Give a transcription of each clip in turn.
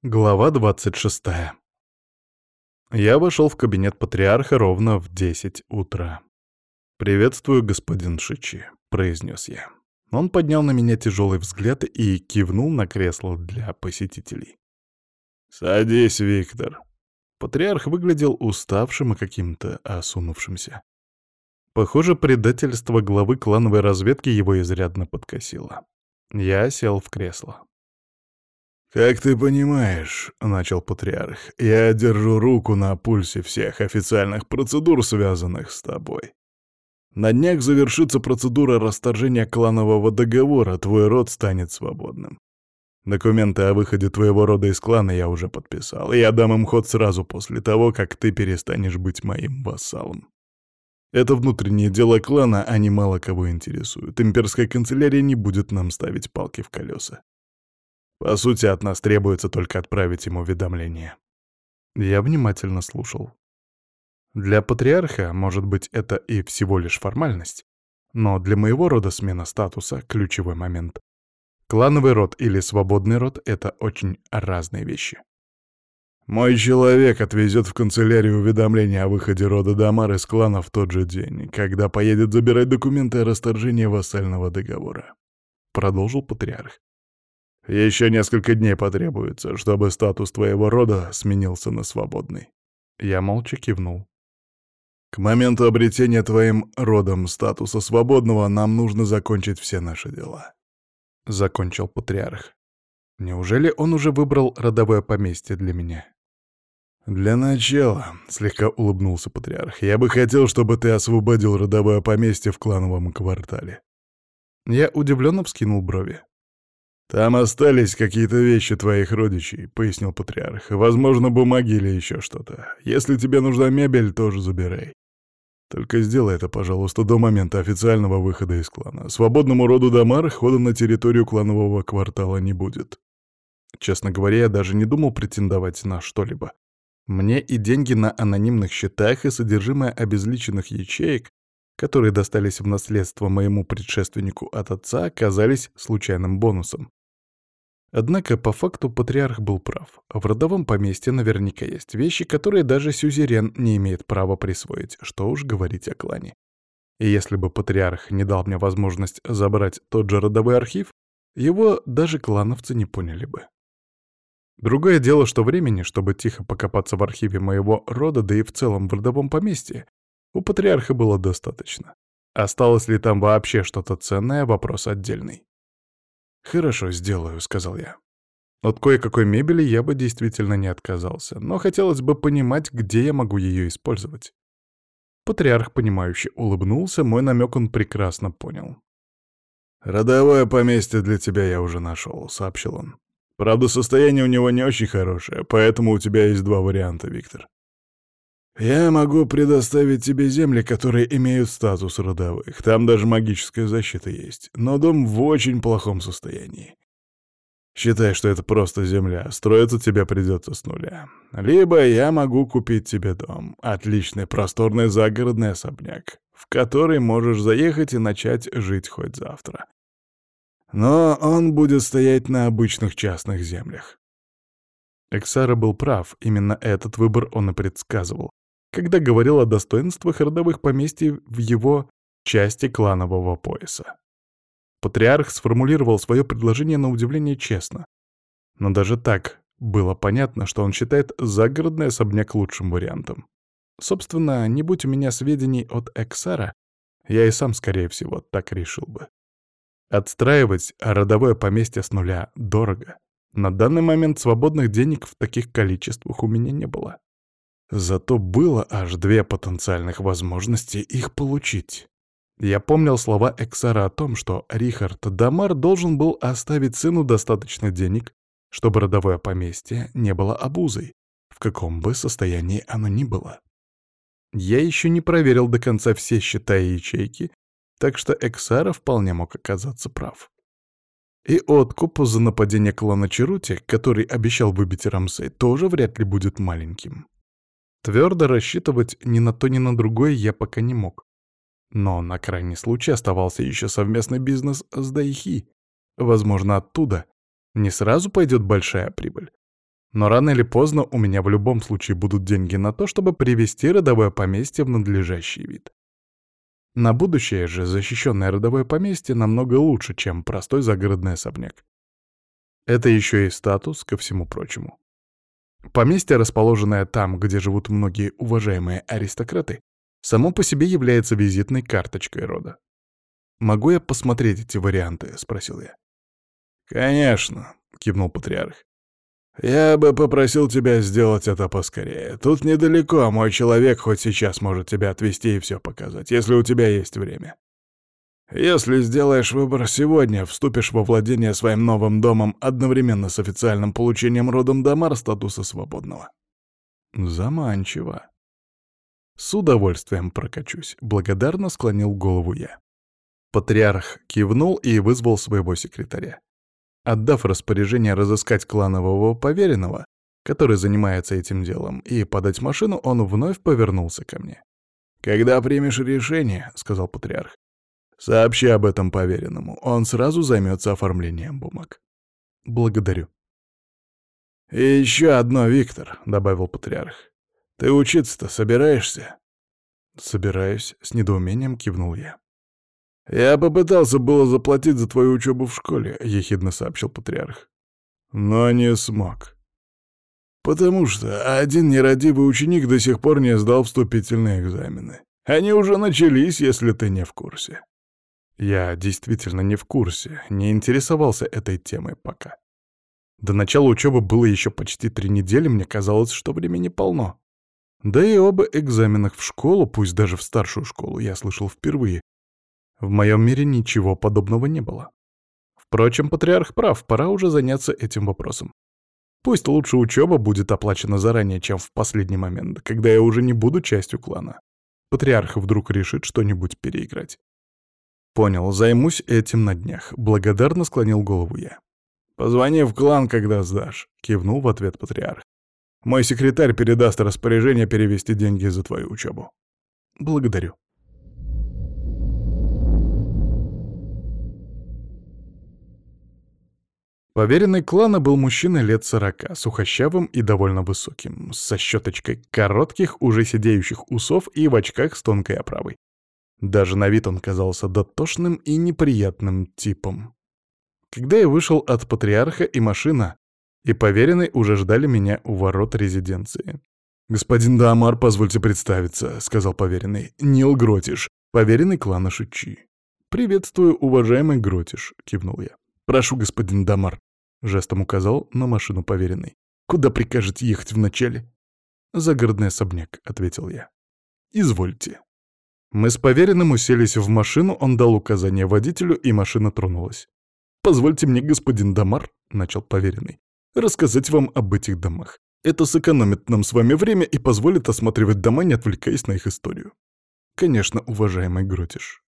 Глава 26. Я вошел в кабинет патриарха ровно в 10 утра. «Приветствую, господин Шичи», — произнес я. Он поднял на меня тяжелый взгляд и кивнул на кресло для посетителей. «Садись, Виктор». Патриарх выглядел уставшим и каким-то осунувшимся. Похоже, предательство главы клановой разведки его изрядно подкосило. Я сел в кресло. «Как ты понимаешь, — начал патриарх, — я держу руку на пульсе всех официальных процедур, связанных с тобой. На днях завершится процедура расторжения кланового договора, твой род станет свободным. Документы о выходе твоего рода из клана я уже подписал, и я дам им ход сразу после того, как ты перестанешь быть моим вассалом. Это внутреннее дело клана, они мало кого интересуют. Имперская канцелярия не будет нам ставить палки в колеса. По сути, от нас требуется только отправить ему уведомление». Я внимательно слушал. Для патриарха, может быть, это и всего лишь формальность, но для моего рода смена статуса — ключевой момент. Клановый род или свободный род — это очень разные вещи. «Мой человек отвезет в канцелярию уведомление о выходе рода Дамар из клана в тот же день, когда поедет забирать документы о расторжении вассального договора», — продолжил патриарх. «Еще несколько дней потребуется, чтобы статус твоего рода сменился на свободный». Я молча кивнул. «К моменту обретения твоим родом статуса свободного нам нужно закончить все наши дела», — закончил патриарх. «Неужели он уже выбрал родовое поместье для меня?» «Для начала», — слегка улыбнулся патриарх, — «я бы хотел, чтобы ты освободил родовое поместье в клановом квартале». Я удивленно вскинул брови. «Там остались какие-то вещи твоих родичей», — пояснил патриарх. «Возможно, бумаги или еще что-то. Если тебе нужна мебель, тоже забирай. Только сделай это, пожалуйста, до момента официального выхода из клана. Свободному роду Дамар хода на территорию кланового квартала не будет». Честно говоря, я даже не думал претендовать на что-либо. Мне и деньги на анонимных счетах, и содержимое обезличенных ячеек, которые достались в наследство моему предшественнику от отца, оказались случайным бонусом. Однако, по факту, патриарх был прав. В родовом поместье наверняка есть вещи, которые даже сюзерен не имеет права присвоить, что уж говорить о клане. И если бы патриарх не дал мне возможность забрать тот же родовой архив, его даже клановцы не поняли бы. Другое дело, что времени, чтобы тихо покопаться в архиве моего рода, да и в целом в родовом поместье, у патриарха было достаточно. Осталось ли там вообще что-то ценное — вопрос отдельный. «Хорошо, сделаю», — сказал я. От кое-какой мебели я бы действительно не отказался, но хотелось бы понимать, где я могу ее использовать. Патриарх, понимающе улыбнулся, мой намек он прекрасно понял. «Родовое поместье для тебя я уже нашел», — сообщил он. «Правда, состояние у него не очень хорошее, поэтому у тебя есть два варианта, Виктор. Я могу предоставить тебе земли, которые имеют статус родовых. Там даже магическая защита есть. Но дом в очень плохом состоянии. Считай, что это просто земля. Строиться тебе придется с нуля. Либо я могу купить тебе дом. Отличный просторный загородный особняк, в который можешь заехать и начать жить хоть завтра. Но он будет стоять на обычных частных землях». Эксара был прав, именно этот выбор он и предсказывал, когда говорил о достоинствах родовых поместий в его части кланового пояса. Патриарх сформулировал свое предложение на удивление честно. Но даже так было понятно, что он считает загородный особняк лучшим вариантом. Собственно, не будь у меня сведений от Эксара, я и сам, скорее всего, так решил бы. Отстраивать родовое поместье с нуля дорого. На данный момент свободных денег в таких количествах у меня не было. Зато было аж две потенциальных возможности их получить. Я помнил слова Эксара о том, что Рихард Дамар должен был оставить сыну достаточно денег, чтобы родовое поместье не было обузой, в каком бы состоянии оно ни было. Я еще не проверил до конца все счета и ячейки, так что Эксара вполне мог оказаться прав. И откуп за нападение клана Черути, который обещал выбить Рамсей, тоже вряд ли будет маленьким. Твердо рассчитывать ни на то, ни на другое я пока не мог. Но на крайний случай оставался еще совместный бизнес с Дайхи. Возможно, оттуда не сразу пойдет большая прибыль. Но рано или поздно у меня в любом случае будут деньги на то, чтобы привести родовое поместье в надлежащий вид. На будущее же защищенное родовое поместье намного лучше, чем простой загородный особняк. Это еще и статус ко всему прочему. Поместье, расположенное там, где живут многие уважаемые аристократы, само по себе является визитной карточкой рода. «Могу я посмотреть эти варианты?» — спросил я. «Конечно», — кивнул патриарх. «Я бы попросил тебя сделать это поскорее. Тут недалеко, а мой человек хоть сейчас может тебя отвезти и все показать, если у тебя есть время. Если сделаешь выбор сегодня, вступишь во владение своим новым домом одновременно с официальным получением родом Дамар статуса свободного». Заманчиво. С удовольствием прокачусь, благодарно склонил голову я. Патриарх кивнул и вызвал своего секретаря. Отдав распоряжение разыскать кланового поверенного, который занимается этим делом, и подать машину, он вновь повернулся ко мне. «Когда примешь решение, — сказал патриарх, — сообщи об этом поверенному, он сразу займется оформлением бумаг». «Благодарю». «И еще одно, Виктор, — добавил патриарх, — ты учиться-то собираешься?» «Собираюсь», — с недоумением кивнул я. «Я попытался было заплатить за твою учебу в школе», — ехидно сообщил патриарх. «Но не смог. Потому что один нерадивый ученик до сих пор не сдал вступительные экзамены. Они уже начались, если ты не в курсе». Я действительно не в курсе, не интересовался этой темой пока. До начала учебы было еще почти 3 недели, мне казалось, что времени полно. Да и об экзаменах в школу, пусть даже в старшую школу, я слышал впервые. В моем мире ничего подобного не было. Впрочем, патриарх прав, пора уже заняться этим вопросом. Пусть лучше учеба будет оплачена заранее, чем в последний момент, когда я уже не буду частью клана. Патриарх вдруг решит что-нибудь переиграть. Понял, займусь этим на днях. Благодарно склонил голову я. «Позвони в клан, когда сдашь», — кивнул в ответ патриарх. «Мой секретарь передаст распоряжение перевести деньги за твою учебу». «Благодарю». Поверенный клана был мужчиной лет 40, сухощавым и довольно высоким, со щеточкой коротких, уже сидеющих усов и в очках с тонкой оправой. Даже на вид он казался дотошным и неприятным типом. Когда я вышел от патриарха, и машина, и поверенный уже ждали меня у ворот резиденции. «Господин Дамар, позвольте представиться», — сказал поверенный. «Нил Гротиш, поверенный клана Шичи». «Приветствую, уважаемый Гротиш», — кивнул я. «Прошу, господин Дамар», — жестом указал на машину поверенный. «Куда прикажете ехать вначале?» «Загородный особняк», — ответил я. «Извольте». Мы с поверенным уселись в машину, он дал указание водителю, и машина тронулась. «Позвольте мне, господин Дамар», — начал поверенный, — «рассказать вам об этих домах. Это сэкономит нам с вами время и позволит осматривать дома, не отвлекаясь на их историю». «Конечно, уважаемый Гротиш».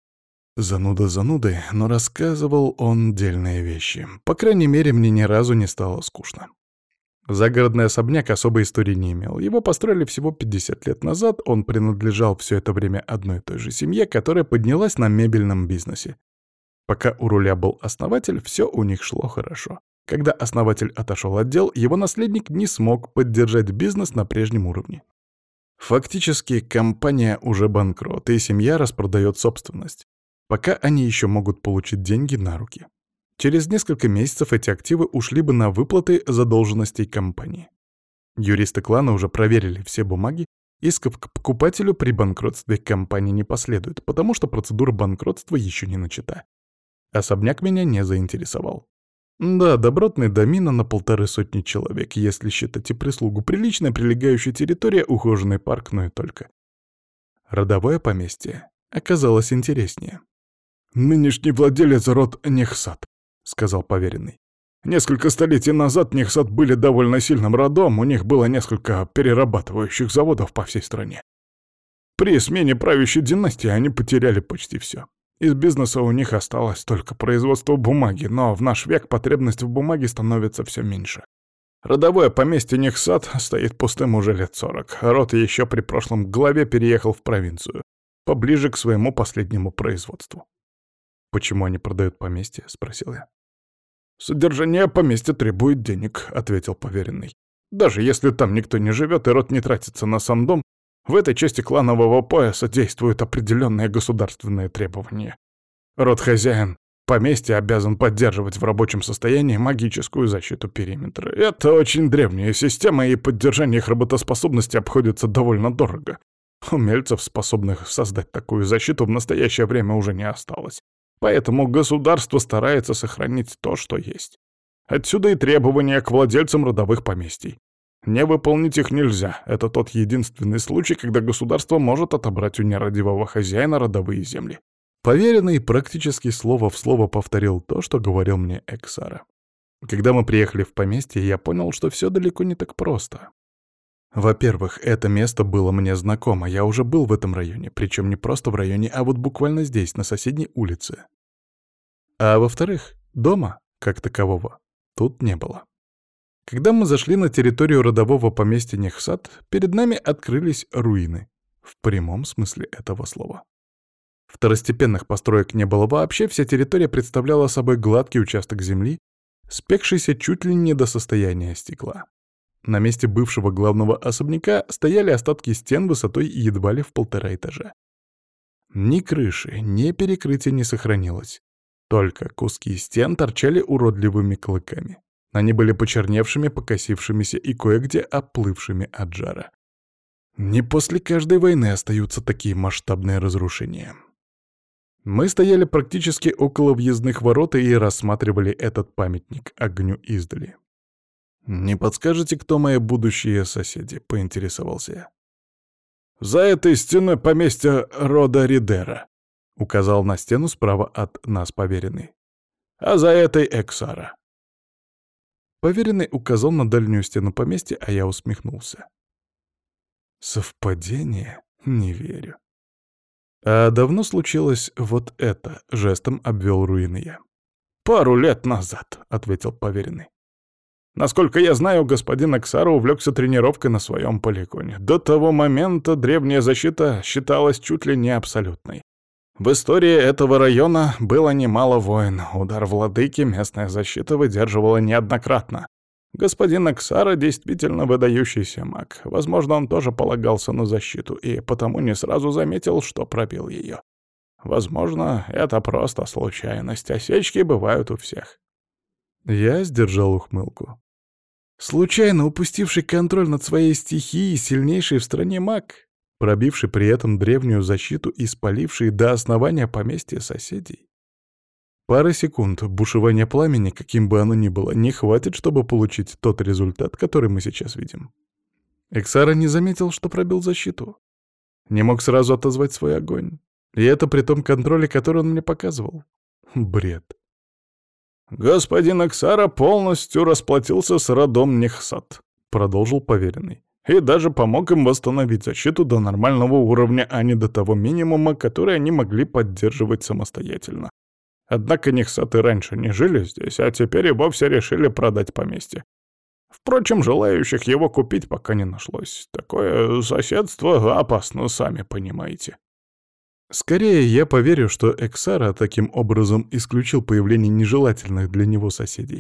Зануда занудой, но рассказывал он дельные вещи. По крайней мере, мне ни разу не стало скучно. Загородный особняк особой истории не имел. Его построили всего 50 лет назад, он принадлежал все это время одной и той же семье, которая поднялась на мебельном бизнесе. Пока у руля был основатель, все у них шло хорошо. Когда основатель отошел от дел, его наследник не смог поддержать бизнес на прежнем уровне. Фактически, компания уже банкрот, и семья распродает собственность. Пока они еще могут получить деньги на руки. Через несколько месяцев эти активы ушли бы на выплаты задолженностей компании. Юристы клана уже проверили все бумаги, исков к покупателю при банкротстве компании не последует, потому что процедура банкротства еще не начата. Особняк меня не заинтересовал. Да, добротный домина на 150 человек, если считать и прислугу, приличная прилегающая территория, ухоженный парк, но и только. Родовое поместье оказалось интереснее. «Нынешний владелец род Нехсат», — сказал поверенный. «Несколько столетий назад Нехсат были довольно сильным родом, у них было несколько перерабатывающих заводов по всей стране. При смене правящей династии они потеряли почти все. Из бизнеса у них осталось только производство бумаги, но в наш век потребность в бумаге становится все меньше. Родовое поместье Нехсат стоит пустым уже лет 40. Род еще при прошлом главе переехал в провинцию, поближе к своему последнему производству». «Почему они продают поместье?» — спросил я. «Содержание поместья требует денег», — ответил поверенный. «Даже если там никто не живет и род не тратится на сам дом, в этой части кланового пояса действуют определенные государственные требования. Род-хозяин поместья обязан поддерживать в рабочем состоянии магическую защиту периметра. Это очень древняя система, и поддержание их работоспособности обходится довольно дорого. Умельцев, способных создать такую защиту, в настоящее время уже не осталось. Поэтому государство старается сохранить то, что есть. Отсюда и требования к владельцам родовых поместий. Не выполнить их нельзя. Это тот единственный случай, когда государство может отобрать у нерадивого хозяина родовые земли. Поверенный практически слово в слово повторил то, что говорил мне Эксара. Когда мы приехали в поместье, я понял, что все далеко не так просто. Во-первых, это место было мне знакомо, я уже был в этом районе, причем не просто в районе, а вот буквально здесь, на соседней улице. А во-вторых, дома, как такового, тут не было. Когда мы зашли на территорию родового поместья Нехсат, перед нами открылись руины. В прямом смысле этого слова. Второстепенных построек не было вообще, вся территория представляла собой гладкий участок земли, спекшийся чуть ли не до состояния стекла. На месте бывшего главного особняка стояли остатки стен высотой едва ли в 1,5 этажа. Ни крыши, ни перекрытия не сохранилось. Только куски стен торчали уродливыми клыками. Они были почерневшими, покосившимися и кое-где оплывшими от жара. Не после каждой войны остаются такие масштабные разрушения. Мы стояли практически около въездных ворот и рассматривали этот памятник огню издали. «Не подскажете, кто мои будущие соседи?» — поинтересовался я. «За этой стеной поместье рода Ридера», — указал на стену справа от нас поверенный. «А за этой Эксара». Поверенный указал на дальнюю стену поместья, а я усмехнулся. «Совпадение? Не верю». «А давно случилось вот это?» — жестом обвел руины я. «Пару лет назад», — ответил поверенный. «Насколько я знаю, господин Эксара увлекся тренировкой на своем полигоне. До того момента древняя защита считалась чуть ли не абсолютной. В истории этого района было немало войн. Удар владыки местная защита выдерживала неоднократно. Господин Эксара действительно выдающийся маг. Возможно, он тоже полагался на защиту и потому не сразу заметил, что пробил ее. Возможно, это просто случайность. Осечки бывают у всех». Я сдержал ухмылку. Случайно упустивший контроль над своей стихией сильнейший в стране маг, пробивший при этом древнюю защиту и спаливший до основания поместья соседей. Пары секунд бушевания пламени, каким бы оно ни было, не хватит, чтобы получить тот результат, который мы сейчас видим. Эксара не заметил, что пробил защиту. Не мог сразу отозвать свой огонь. И это при том контроле, который он мне показывал. Бред. «Господин Эксара полностью расплатился с родом Нехсат», — продолжил поверенный, «и даже помог им восстановить защиту до нормального уровня, а не до того минимума, который они могли поддерживать самостоятельно. Однако Нехсаты раньше не жили здесь, а теперь и вовсе решили продать поместье. Впрочем, желающих его купить пока не нашлось. Такое соседство опасно, сами понимаете». Скорее, я поверю, что Эксара таким образом исключил появление нежелательных для него соседей.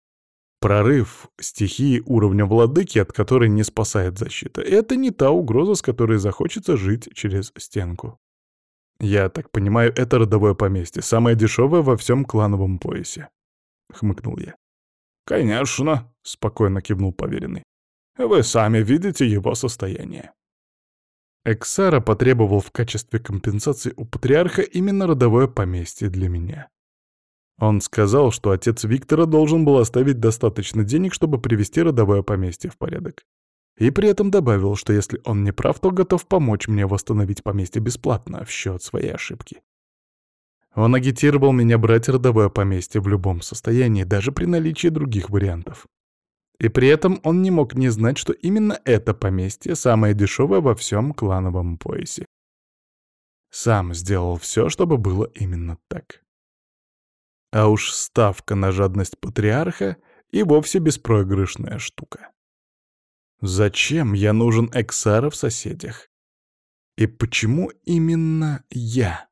Прорыв стихии уровня владыки, от которой не спасает защита, это не та угроза, с которой захочется жить через стенку. Я так понимаю, это родовое поместье, самое дешевое во всем клановом поясе. Хмыкнул я. «Конечно», — спокойно кивнул поверенный. «Вы сами видите его состояние». Эксара потребовал в качестве компенсации у патриарха именно родовое поместье для меня. Он сказал, что отец Виктора должен был оставить достаточно денег, чтобы привести родовое поместье в порядок. И при этом добавил, что если он не прав, то готов помочь мне восстановить поместье бесплатно в счет своей ошибки. Он агитировал меня брать родовое поместье в любом состоянии, даже при наличии других вариантов. И при этом он не мог не знать, что именно это поместье самое дешевое во всем клановом поясе. Сам сделал все, чтобы было именно так. А уж ставка на жадность патриарха и вовсе беспроигрышная штука. Зачем я нужен Эксара в соседях? И почему именно я?